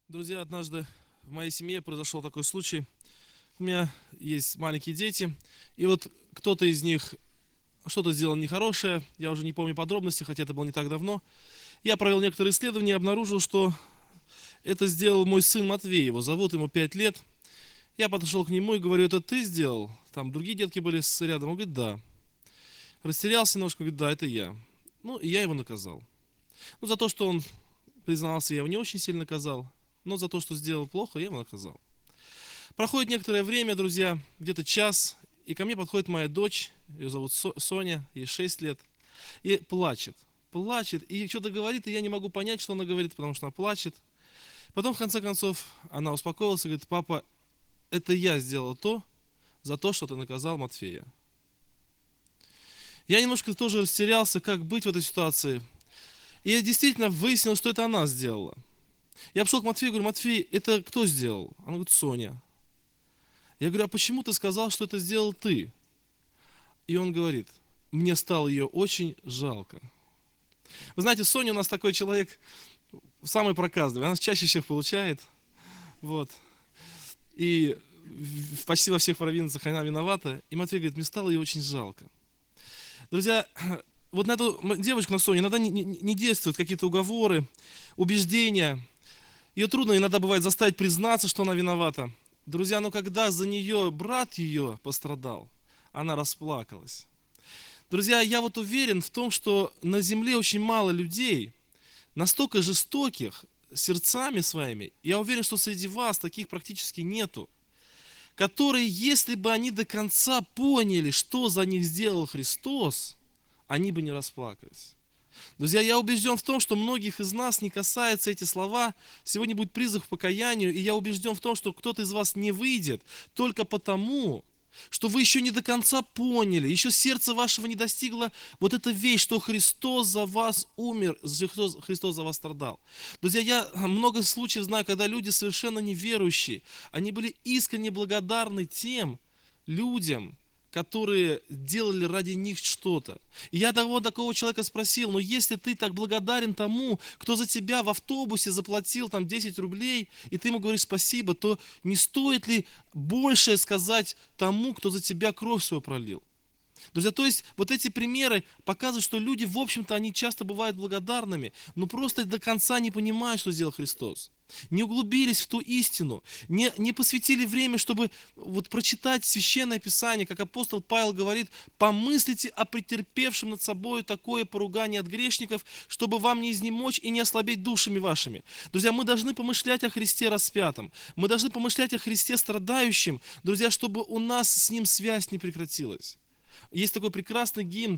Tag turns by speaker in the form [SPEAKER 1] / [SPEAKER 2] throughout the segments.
[SPEAKER 1] Друзья, однажды в моей семье произошел такой случай. У меня есть маленькие дети, и вот кто-то из них что-то сделал нехорошее, я уже не помню подробности, хотя это было не так давно. Я провел некоторые исследования и обнаружил, что это сделал мой сын Матвей, его зовут, ему 5 лет. Я подошел к нему и говорю: это ты сделал? Там другие детки были рядом. Он говорит: да. Растерялся немножко, говорит: да, это я. Ну, и я его наказал. Ну, за то, что он признался, я его не очень сильно наказал, но за то, что сделал плохо, я его наказал. Проходит некоторое время, друзья, где-то час, и ко мне подходит моя дочь, ее зовут Соня, ей 6 лет, и плачет. Плачет, и что-то говорит, и я не могу понять, что она говорит, потому что она плачет. Потом, в конце концов, она успокоилась и говорит: папа, это я сделала то, за то, что ты наказал Матфея. Я немножко тоже растерялся, как быть в этой ситуации. И я действительно выяснил, что это она сделала. Я пошел к Матфею и говорю: Матфей, это кто сделал? Она говорит: Соня. Я говорю: а почему ты сказал, что это сделал ты? И он говорит: мне стало ее очень жалко. Вы знаете, Соня у нас такой человек самый проказливый. Она чаще всех получает. Вот. И почти во всех провинциях она виновата. И Матвей говорит: мне стало ее очень жалко. Друзья, вот на эту девочку, на Соню, иногда не действуют какие-то уговоры, убеждения. Ее трудно иногда бывает заставить признаться, что она виновата. Друзья, но когда за нее брат ее пострадал, она расплакалась. Друзья, я вот уверен в том, что на земле очень мало людей, настолько жестоких сердцами своими. Я уверен, что среди вас таких практически нету, которые, если бы они до конца поняли, что за них сделал Христос, они бы не расплакались. Друзья, я убежден в том, что многих из нас не касаются эти слова. Сегодня будет призыв к покаянию, и я убежден в том, что кто-то из вас не выйдет только потому, что вы еще не до конца поняли, еще сердце вашего не достигло вот эта вещь, что Христос за вас умер, Христос за вас страдал. Друзья, я много случаев знаю, когда люди совершенно неверующие, они были искренне благодарны тем людям, которые делали ради них что-то. И я такого человека спросил: ну если ты так благодарен тому, кто за тебя в автобусе заплатил там 10 рублей, и ты ему говоришь спасибо, то не стоит ли больше сказать тому, кто за тебя кровь свою пролил? Друзья, то есть вот эти примеры показывают, что люди, в общем-то, они часто бывают благодарными, но просто до конца не понимают, что сделал Христос. Не углубились в ту истину, не посвятили время, чтобы вот прочитать Священное Писание, как апостол Павел говорит: помыслите о претерпевшем над собой такое поругание от грешников, чтобы вам не изнемочь и не ослабеть душами вашими. Друзья, мы должны помышлять о Христе распятом, мы должны помышлять о Христе страдающем, друзья, чтобы у нас с Ним связь не прекратилась. Есть такой прекрасный гимн: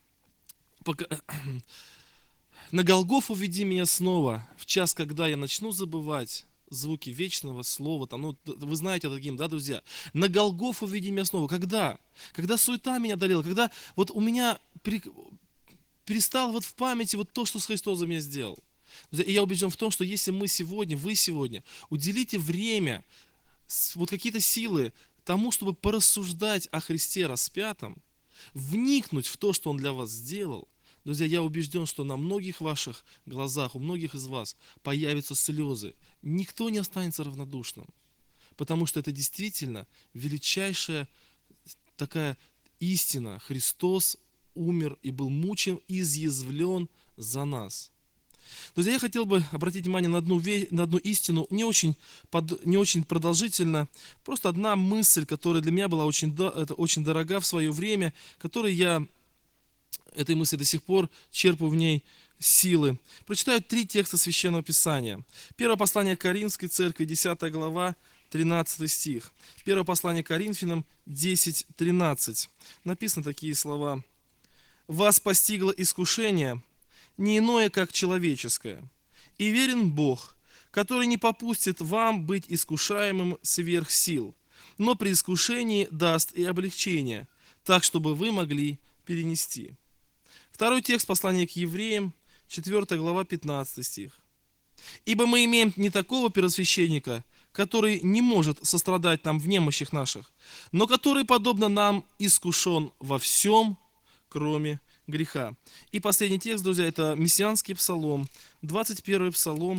[SPEAKER 1] «На Голгофу веди меня снова, в час, когда я начну забывать звуки вечного слова». Там, ну, вы знаете этот гимн, да, друзья? На Голгофу веди меня снова. Когда? Когда суета меня одолела, когда вот у меня перестало вот в памяти вот то, что Христос за меня сделал. И я убежден в том, что если мы сегодня, вы сегодня уделите время, вот какие-то силы тому, чтобы порассуждать о Христе распятом, вникнуть в то, что Он для вас сделал, друзья, я убежден, что на многих ваших глазах, у многих из вас появятся слезы. Никто не останется равнодушным, потому что это действительно величайшая такая истина. Христос умер и был мучен, изъязвлен за нас. Друзья, я хотел бы обратить внимание на одну истину, не очень продолжительно, просто одна мысль, которая для меня была очень дорога в свое время, которой я этой мысли до сих пор черпаю в ней силы. Прочитаю 3 текста Священного Писания. Первое послание к Коринфской церкви, 10 глава, 13 стих. Первое послание к Коринфянам, 10:13. Написаны такие слова: «Вас постигло искушение, не иное, как человеческое. И верен Бог, который не попустит вам быть искушаемым сверх сил, но при искушении даст и облегчение, так, чтобы вы могли перенести». Второй текст послания к евреям, 4 глава, 15 стих. «Ибо мы имеем не такого первосвященника, который не может сострадать нам в немощах наших, но который, подобно нам, искушен во всем, кроме греха». И последний текст, друзья, это мессианский псалом, 21 псалом,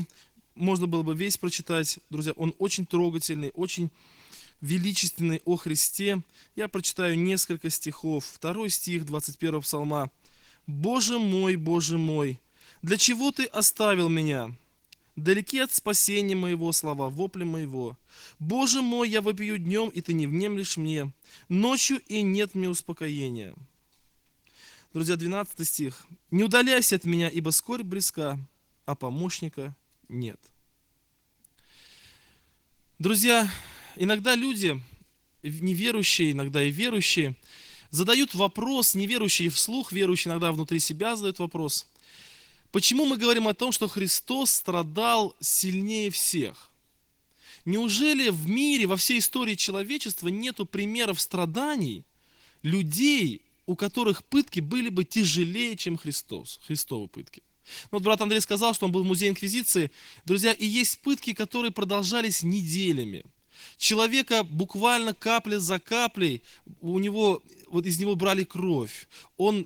[SPEAKER 1] можно было бы весь прочитать, друзья, он очень трогательный, очень величественный о Христе. Я прочитаю несколько стихов. 2 стих 21 псалма. Боже мой, для чего ты оставил меня? Далеки от спасения моего, слова вопли моего. Боже мой, я вопию днем, и ты не внемлешь мне. Ночью, и нет мне успокоения. Друзья, 12 стих. Не удаляйся от меня, ибо скорбь близка, а помощника нет. Друзья, иногда люди, неверующие, иногда и верующие, задают вопрос, неверующие вслух, верующие иногда внутри себя задают вопрос. Почему мы говорим о том, что Христос страдал сильнее всех? Неужели в мире, во всей истории человечества нету примеров страданий людей, у которых пытки были бы тяжелее, чем Христовы пытки? Вот брат Андрей сказал, что он был в музее Инквизиции. Друзья, и есть пытки, которые продолжались неделями. Человека буквально капля за каплей, вот из него брали кровь. Он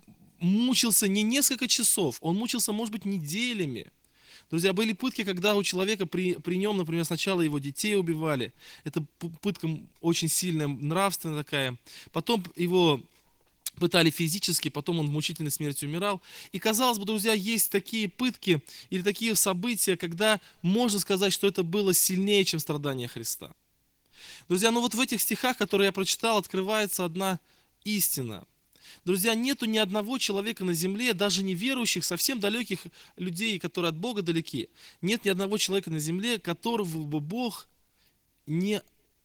[SPEAKER 1] мучился не несколько часов, он мучился, может быть, неделями. Друзья, были пытки, когда у человека при нем, например, сначала его детей убивали. Это пытка очень сильная, нравственная такая. Потом его пытали физически, потом он в мучительной смерти умирал. И казалось бы, друзья, есть такие пытки или такие события, когда можно сказать, что это было сильнее, чем страдания Христа. Друзья, ну вот в этих стихах, которые я прочитал, открывается одна истина. Друзья, нету ни одного человека на земле, даже не верующих, совсем далеких людей, которые от Бога далеки. Нет ни одного человека на земле, которого бы Бог не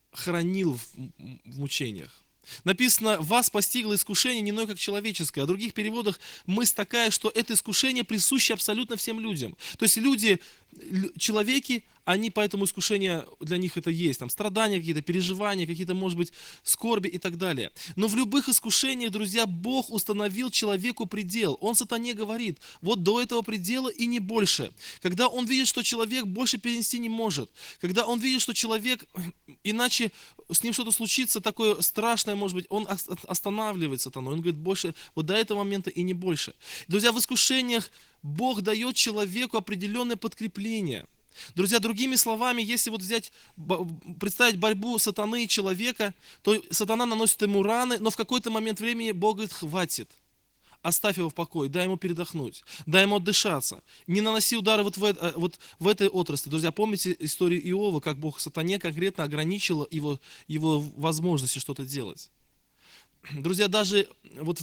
[SPEAKER 1] хранил в мучениях. Написано, вас постигло искушение не иное, как человеческое. А в других переводах мысль такая, что это искушение присуще абсолютно всем людям. То есть люди, человеки, они поэтому искушения для них это есть. Там страдания какие-то, переживания, какие-то, может быть, скорби и так далее. Но в любых искушениях, друзья, Бог установил человеку предел. Он сатане говорит, вот до этого предела и не больше. Когда он видит, что человек больше перенести не может, когда он видит, что человек, иначе с ним что-то случится такое страшное, может быть, он останавливает сатану. Он говорит, больше, вот до этого момента и не больше. Друзья, в искушениях Бог дает человеку определенное подкрепление. Друзья, другими словами, если вот представить борьбу сатаны и человека, то сатана наносит ему раны, но в какой-то момент времени Бог говорит, хватит. Оставь его в покое, дай ему передохнуть, дай ему отдышаться. Не наноси удары вот в этой отрасли. Друзья, помните историю Иова, как Бог сатане конкретно ограничил его возможности что-то делать. Друзья, даже вот в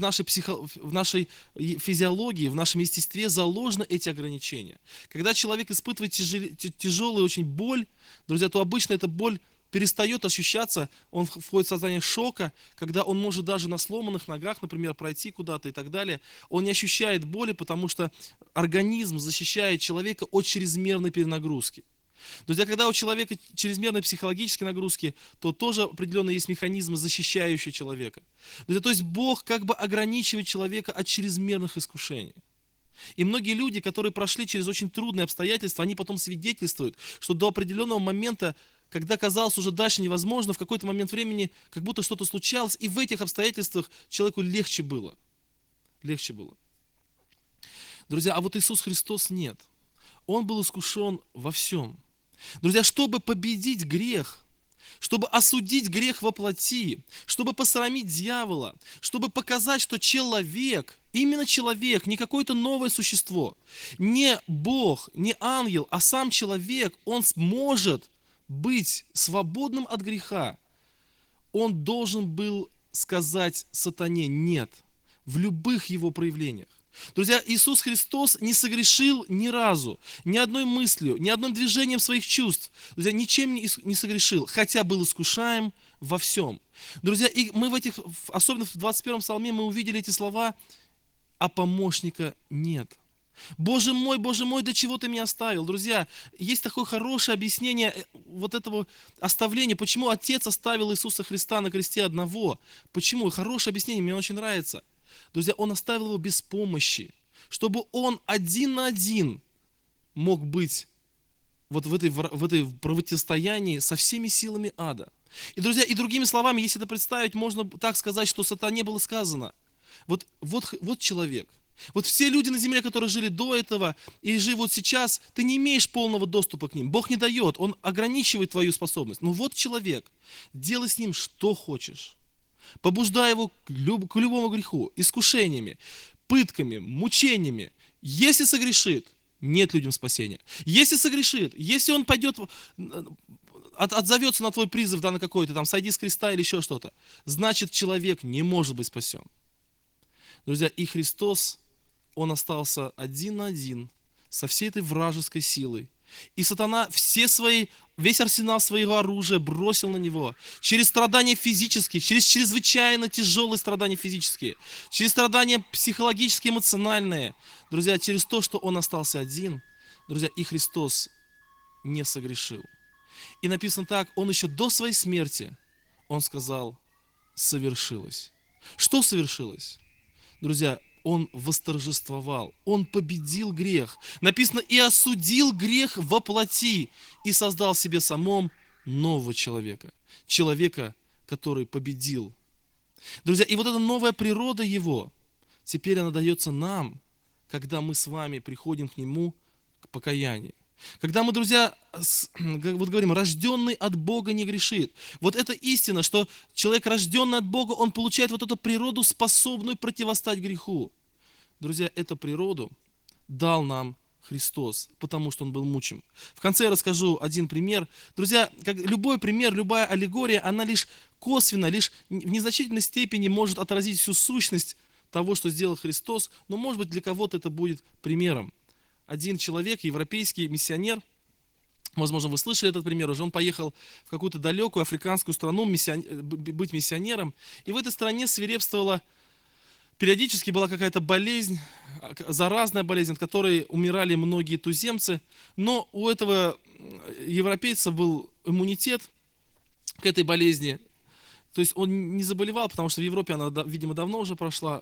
[SPEAKER 1] нашей физиологии, в нашем естестве заложены эти ограничения. Когда человек испытывает тяжелую очень боль, друзья, то обычно эта боль перестает ощущаться, он входит в состояние шока, когда он может даже на сломанных ногах, например, пройти куда-то и так далее. Он не ощущает боли, потому что организм защищает человека от чрезмерной перенагрузки. Друзья, когда у человека чрезмерные психологические нагрузки, то тоже определенно есть механизмы, защищающие человека. Друзья, то есть Бог как бы ограничивает человека от чрезмерных искушений. И многие люди, которые прошли через очень трудные обстоятельства, они потом свидетельствуют, что до определенного момента, когда казалось уже дальше невозможно, в какой-то момент времени как будто что-то случалось, и в этих обстоятельствах человеку легче было. Легче было. Друзья, а вот Иисус Христос нет. Он был искушен во всем. Друзья, чтобы победить грех, чтобы осудить грех во плоти, чтобы посрамить дьявола, чтобы показать, что человек, именно человек, не какое-то новое существо, не Бог, не ангел, а сам человек, он сможет быть свободным от греха. Он должен был сказать сатане «нет» в любых его проявлениях. Друзья, Иисус Христос не согрешил ни разу, ни одной мыслью, ни одним движением своих чувств. Друзья, ничем не согрешил, хотя был искушаем во всем. Друзья, и мы особенно в 21 псалме, мы увидели эти слова, а помощника нет. Боже мой, для чего ты меня оставил? Друзья, есть такое хорошее объяснение вот этого оставления, почему Отец оставил Иисуса Христа на кресте одного. Почему? Хорошее объяснение, мне очень нравится. Друзья, Он оставил его без помощи, чтобы он один на один мог быть вот в этой противостоянии со всеми силами ада. И, друзья, и другими словами, если это представить, можно так сказать, что сатане было сказано. Вот человек, Вот все люди на земле, которые жили до этого и живут сейчас, ты не имеешь полного доступа к ним. Бог не дает, Он ограничивает твою способность. Но вот человек, делай с ним что хочешь. Побуждай его к любому греху, искушениями, пытками, мучениями. Если согрешит, нет людям спасения. Если согрешит, если он пойдет, отзовется на твой призыв, да, на какой-то там, сойди с креста или еще что-то, значит, человек не может быть спасен. Друзья, и Христос, Он остался один на один со всей этой вражеской силой. И сатана весь арсенал своего оружия бросил на него. Через страдания физические, через чрезвычайно тяжелые страдания физические, через страдания психологические, эмоциональные. Друзья, через то, что он остался один, друзья, и Христос не согрешил. И написано так, он еще до своей смерти, он сказал, совершилось. Что совершилось? Друзья, он восторжествовал, он победил грех. Написано, и осудил грех во плоти, и создал себе самом нового человека. Человека, который победил. Друзья, и вот эта новая природа его, теперь она дается нам, когда мы с вами приходим к нему к покаянию. Когда мы, друзья, вот говорим, рожденный от Бога не грешит. Вот это истина, что человек, рожденный от Бога, он получает вот эту природу, способную противостать греху. Друзья, эту природу дал нам Христос, потому что Он был мучим. В конце я расскажу один пример. Друзья, как любой пример, любая аллегория, она лишь косвенно, лишь в незначительной степени может отразить всю сущность того, что сделал Христос, но, может быть, для кого-то это будет примером. Один человек, европейский миссионер, возможно, вы слышали этот пример уже, он поехал в какую-то далекую африканскую страну быть миссионером, и в этой стране свирепствовала, периодически была какая-то болезнь, заразная болезнь, от которой умирали многие туземцы, но у этого европейца был иммунитет к этой болезни, то есть он не заболевал, потому что в Европе она, видимо, давно уже прошла,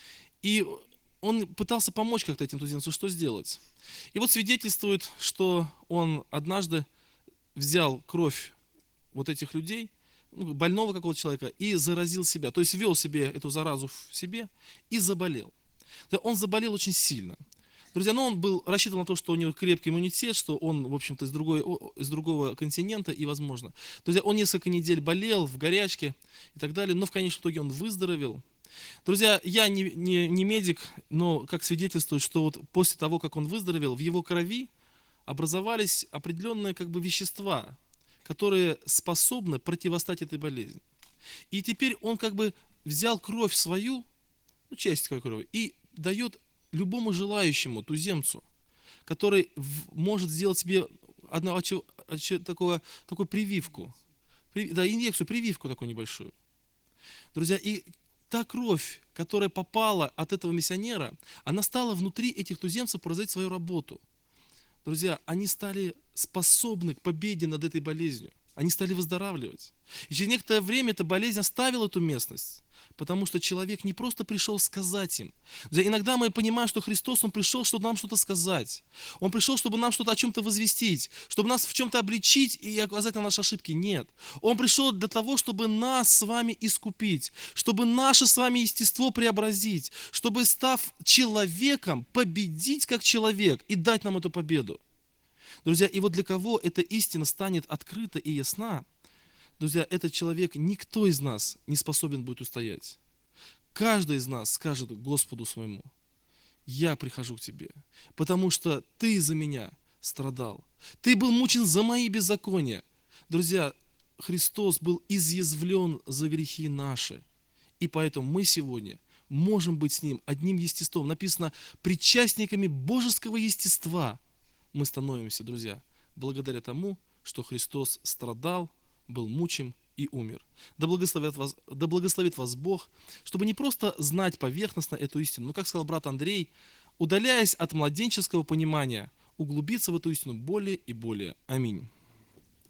[SPEAKER 1] и он пытался помочь как-то этим туземцам, что сделать. И вот свидетельствует, что он однажды взял кровь вот этих людей, больного какого-то человека, и заразил себя. То есть ввел себе эту заразу в себе и заболел. Он заболел очень сильно. Друзья, он был рассчитан на то, что у него крепкий иммунитет, что он, в общем-то, из другого континента, и возможно. Друзья, он несколько недель болел в горячке и так далее, но в конечном итоге он выздоровел. Друзья, я не медик, но как свидетельствует, что вот после того, как он выздоровел, в его крови образовались определенные вещества, которые способны противостать этой болезни. И теперь он взял кровь свою, часть крови, и дает любому желающему туземцу, который может сделать себе такую прививку, инъекцию, прививку такую небольшую. Друзья, и та кровь, которая попала от этого миссионера, она стала внутри этих туземцев производить свою работу. Друзья, они стали способны к победе над этой болезнью. Они стали выздоравливать. И через некоторое время эта болезнь оставила эту местность, потому что человек не просто пришел сказать им. Друзья, иногда мы понимаем, что Христос, Он пришел, чтобы нам что-то сказать. Он пришел, чтобы нам что-то о чем-то возвестить, чтобы нас в чем-то обличить и указать на наши ошибки. Нет. Он пришел для того, чтобы нас с вами искупить, чтобы наше с вами естество преобразить, чтобы, став человеком, победить как человек и дать нам эту победу. Друзья, и вот для кого эта истина станет открыта и ясна, друзья, этот человек, никто из нас не способен будет устоять. Каждый из нас скажет Господу своему: я прихожу к тебе, потому что ты за меня страдал. Ты был мучен за мои беззакония. Друзья, Христос был изъязвлен за грехи наши. И поэтому мы сегодня можем быть с Ним одним естеством. Написано, причастниками божеского естества мы становимся, друзья, благодаря тому, что Христос страдал, был мучим и умер. Да благословит вас Бог, чтобы не просто знать поверхностно эту истину, но, как сказал брат Андрей, удаляясь от младенческого понимания, углубиться в эту истину более и более. Аминь.